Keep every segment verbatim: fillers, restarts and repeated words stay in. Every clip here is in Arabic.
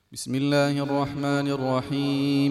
بسم الله الرحمن الرحيم.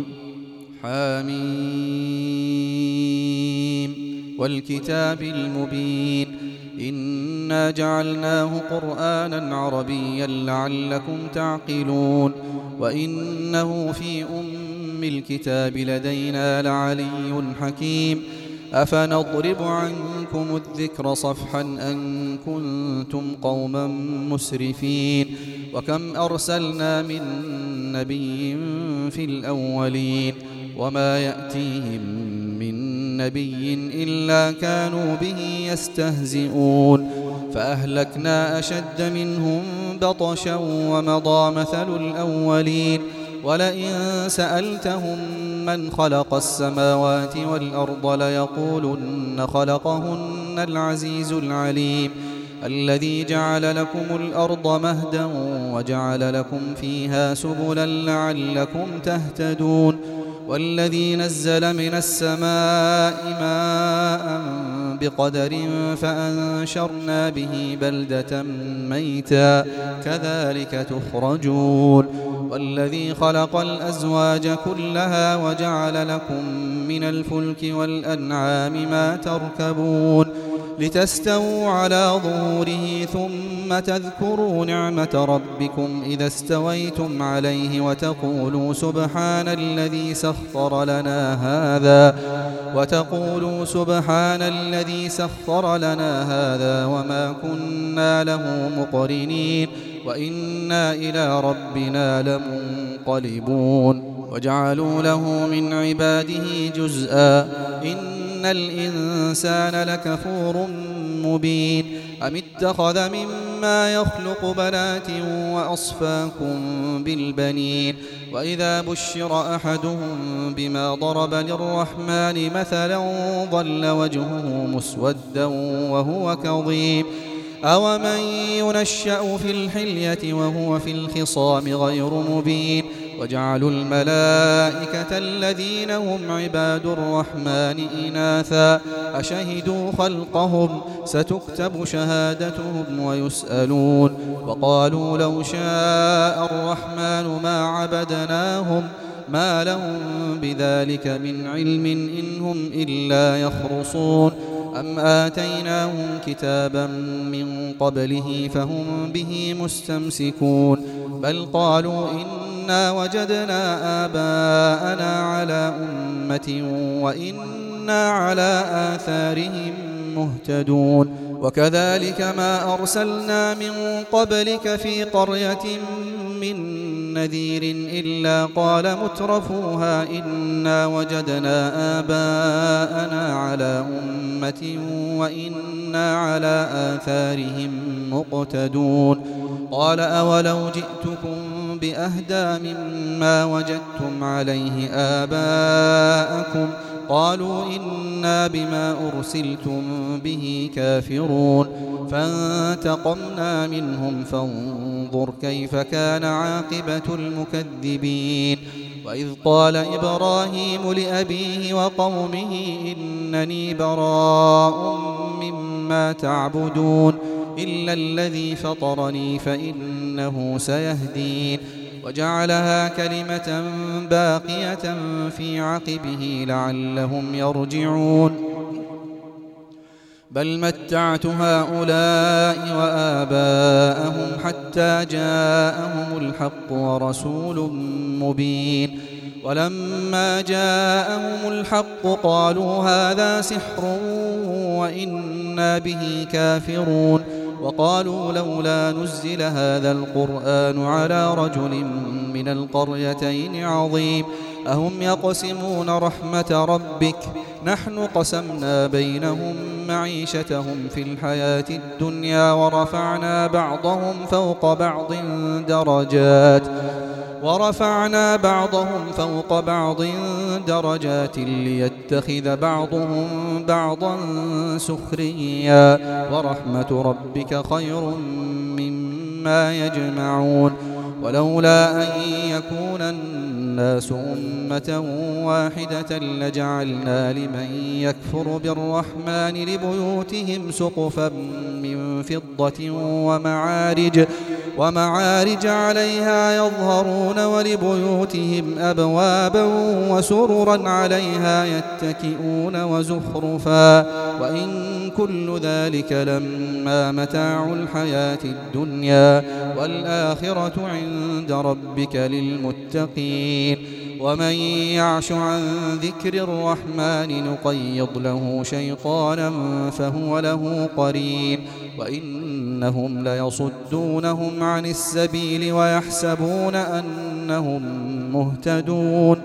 حميم والكتاب المبين إنا جعلناه قرآنا عربيا لعلكم تعقلون وإنه في أم الكتاب لدينا لعلي حكيم أفنضرب عنكم الذكر صفحا أن كنتم قوما مسرفين وكم أرسلنا من نبي في الأولين وما يأتيهم من نبي إلا كانوا به يستهزئون فأهلكنا أشد منهم بطشا ومضى مثل الأولين ولئن سألتهم من خلق السماوات والأرض ليقولن خلقهن العزيز العليم الذي جعل لكم الأرض مهدا وجعل لكم فيها سبلا لعلكم تهتدون والذي نزل من السماء ماء بقدر فأنشرنا به بلدة ميتا كذلك تخرجون والذي خلق الأزواج كلها وجعل لكم من الفلك والأنعام ما تركبون لتستووا على ظهوره ثم تذكروا نعمة ربكم إذا استويتم عليه وتقولوا سبحان الذي سخر لنا هذا وتقولوا سبحان الذي سخر لنا هذا وما كنا له مقرنين وإنا إلى ربنا لمنقلبون وجعلوا له من عباده جزءا إن الإنسان لكفور مبين أم اتخذ مما يخلق بنات وأصفاكم بالبنين وإذا بشر أحدهم بما ضرب للرحمن مثلا ظل وجهه مسودا وهو كظيم أومن ينشأ في الحلية وهو في الخصام غير مبين وجعلوا الملائكة الذين هم عباد الرحمن إناثا أشهدوا خلقهم ستكتب شهادتهم ويسألون وقالوا لو شاء الرحمن ما عبدناهم ما لهم بذلك من علم إن هم إلا يخرصون أم آتيناهم كتابا من قبله فهم به مستمسكون بل قالوا إنا وجدنا آباءنا على أمة وإنا على آثارهم مهتدون وكذلك ما أرسلنا من قبلك في قرية من نذير إلا قال مترفوها إنا وجدنا آباءنا على أمة وإنا على آثارهم مقتدون قال أولو جئتكم بأهدى مما وجدتم عليه آباءكم قالوا إنا بما أرسلتم به كافرون فانتقمنا منهم فانظر كيف كان عاقبة المكذبين وإذ قال إبراهيم لأبيه وقومه إنني براء مما تعبدون إلا الذي فطرني فإنه سيهدين وجعلها كلمة باقية في عقبه لعلهم يرجعون بل متعت هؤلاء وآباءهم حتى جاءهم الحق ورسول مبين ولما جاءهم الحق قالوا هذا سحر وإنا به كافرون وقالوا لولا نزل هذا القرآن على رجل من القريتين عظيم أهم يقسمون رحمة ربك نحن قسمنا بينهم معيشتهم في الحياة الدنيا ورفعنا بعضهم فوق بعض درجات ورفعنا بعضهم فوق بعض درجات ليتخذ بعضهم بعضا سخريا ورحمة ربك خير مما يجمعون ولولا أن يكون الناس أمة واحدة لجعلنا لمن يكفر بالرحمن لبيوتهم سقفا من فضة ومعارج ومعارج عليها يظهرون ولبيوتهم أبوابا وسررا عليها يتكئون وزخرفا وإن كل ذلك لما متاع الحياة الدنيا والآخرة عند ربك للمتقين ومن يعش عن ذكر الرحمن نقيض له شيطانا فهو له قرين وإنهم ليصدونهم عن السبيل ويحسبون أنهم مهتدون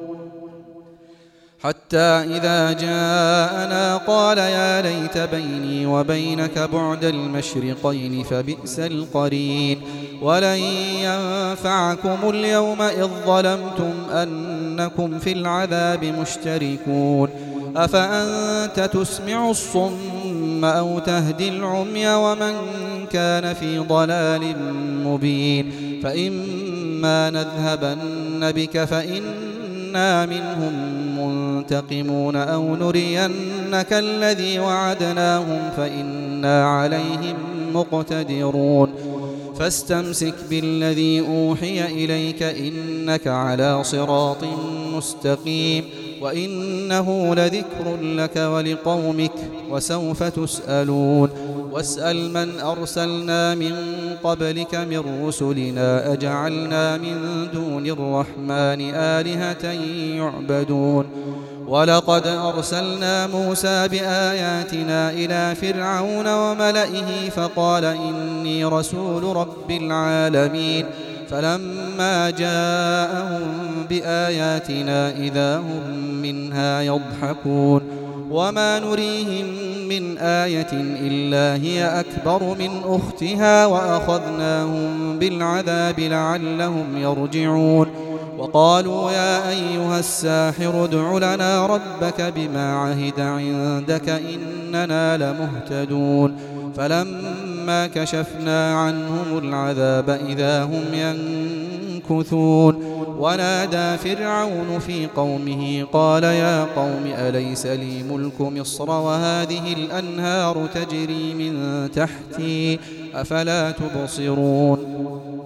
حتى إذا جاءنا قال يا ليت بيني وبينك بعد المشرقين فبئس القرين ولن ينفعكم اليوم إذ ظلمتم أنكم في العذاب مشتركون أفأنت تسمع الصم أو تهدي العمي ومن كان في ضلال مبين فإما نذهبن بك فإنا منهم منتقمون أو نرينك الذي وعدناهم فإنا عليهم مقتدرون فاستمسك بالذي أوحي إليك إنك على صراط مستقيم وإنه لذكر لك ولقومك وسوف تسألون واسأل من أرسلنا من قبلك من رسلنا أجعلنا من دون الرحمن آلهة يعبدون ولقد أرسلنا موسى بآياتنا إلى فرعون وملئه فقال إني رسول رب العالمين فلما جاءهم بآياتنا إذا هم منها يضحكون وما نريهم من آية إلا هي أكبر من أختها وأخذناهم بالعذاب لعلهم يرجعون وقالوا يا أيها الساحر ادع لنا ربك بما عهد عندك إننا لمهتدون فلما كشفنا عنهم العذاب إذا هم ينكثون ونادى فرعون في قومه قال يا قوم أليس لي ملك مصر وهذه الأنهار تجري من تحتي أفلا تبصرون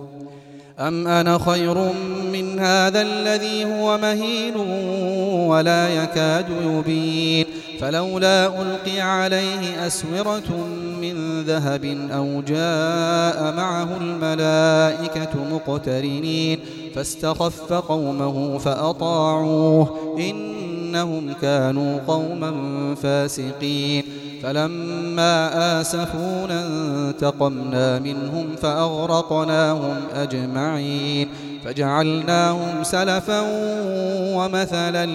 أم أنا خير من هذا الذي هو مهين ولا يكاد يبين فلولا ألقي عليه أسورة من ذهب أو جاء معه الملائكة مقترنين فاستخف قومه فأطاعوه إنهم كانوا قوما فاسقين فلما آسفونا انتقمنا منهم فأغرقناهم أجمعين فجعلناهم سلفا ومثلا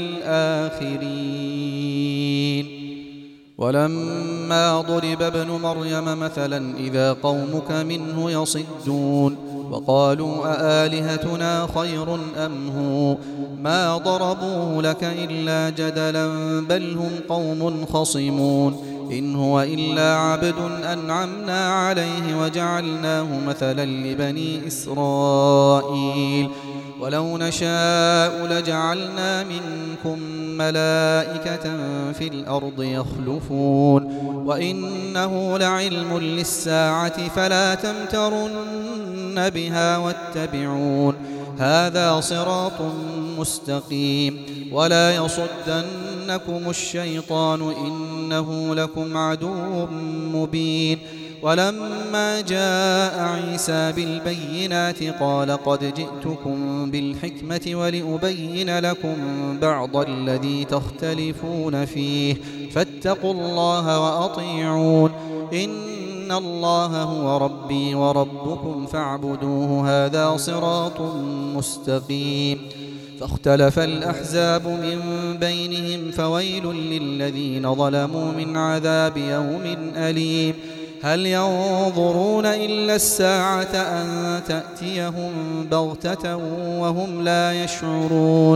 للآخرين ولما ضرب ابن مريم مثلا إذا قومك منه يصدون وقالوا أآلهتنا خير أم هو ما ضربوه لك إلا جدلا بل هم قوم خصمون إن هو إلا عبد أنعمنا عليه وجعلناه مثلا لبني إسرائيل ولو نشاء لجعلنا منكم ملائكة في الأرض يخلفون وإنه لعلم للساعة فلا تمترن بها واتبعون هذا صراط مستقيم ولا يصدنكم الشيطان إنه لكم عدو مبين ولما جاء عيسى بالبينات قال قد جئتكم بالحكمة ولأبين لكم بعض الذي تختلفون فيه فاتقوا الله وأطيعون إن الله هو ربي وربكم فاعبدوه هذا صراط مستقيم فاختلف الأحزاب من بينهم فويل للذين ظلموا من عذاب يوم أليم هل ينظرون إلا الساعة أن تأتيهم بغتة وهم لا يشعرون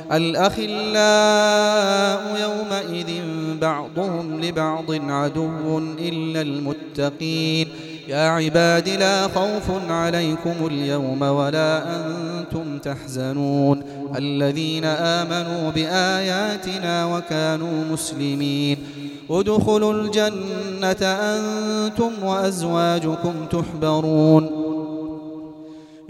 الأخلاء يومئذ بعضهم لبعض عدو إلا المتقين يا عباد لا خوف عليكم اليوم ولا أنتم تحزنون الذين آمنوا بآياتنا وكانوا مسلمين ادخلوا الجنة أنتم وأزواجكم تحبرون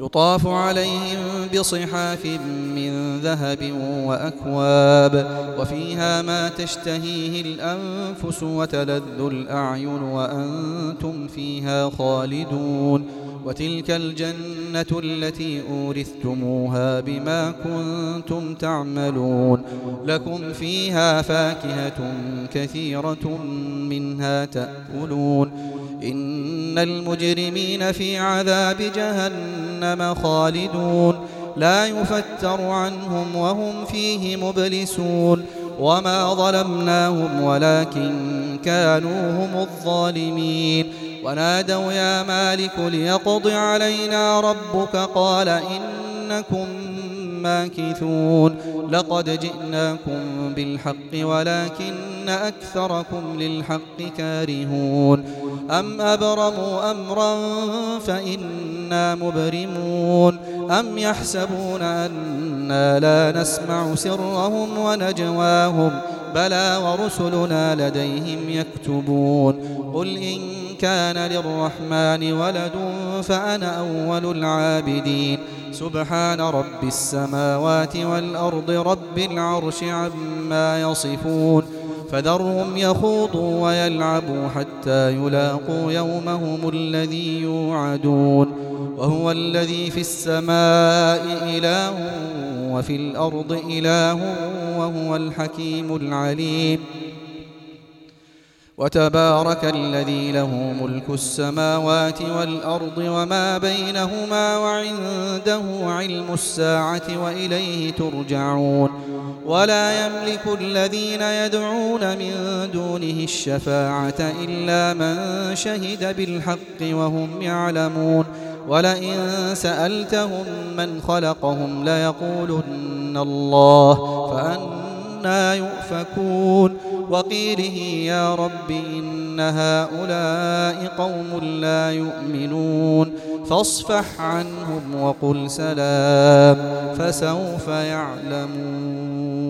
يطاف عليهم بصحاف من ذهب وأكواب وفيها ما تشتهيه الأنفس وتلذ الأعين وأنتم فيها خالدون وتلك الجنة التي أورثتموها بما كنتم تعملون لكم فيها فاكهة كثيرة منها تأكلون إن المجرمين في عذاب جهنم خالدون لا يفتر عنهم وهم فيه مبلسون وما ظلمناهم ولكن كانوا هم الظالمين ونادوا يا مالك ليقض علينا ربك قال إنكم ماكثون لقد جئناكم بالحق ولكن أكثركم للحق كارهون أم أبرموا أمرا فإنا مبرمون أم يحسبون أنا لا نسمع سرهم ونجواهم بلى ورسلنا لديهم يكتبون قل إن كان للرحمن ولد فأنا أول العابدين سبحان رب السماوات والأرض رب العرش عما يصفون فذرهم يخوضوا ويلعبوا حتى يلاقوا يومهم الذي يوعدون وهو الذي في السماء إله وفي الأرض إله وهو الحكيم العليم وتبارك الذي له ملك السماوات والأرض وما بينهما وعنده علم الساعة وإليه ترجعون ولا يملك الذين يدعون من دونه الشفاعة إلا من شهد بالحق وهم يعلمون ولئن سألتهم من خلقهم ليقولن الله فأنى يؤفكون وقيله يا رب إن هؤلاء قوم لا يؤمنون فاصفح عنهم وقل سلام فسوف يعلمون.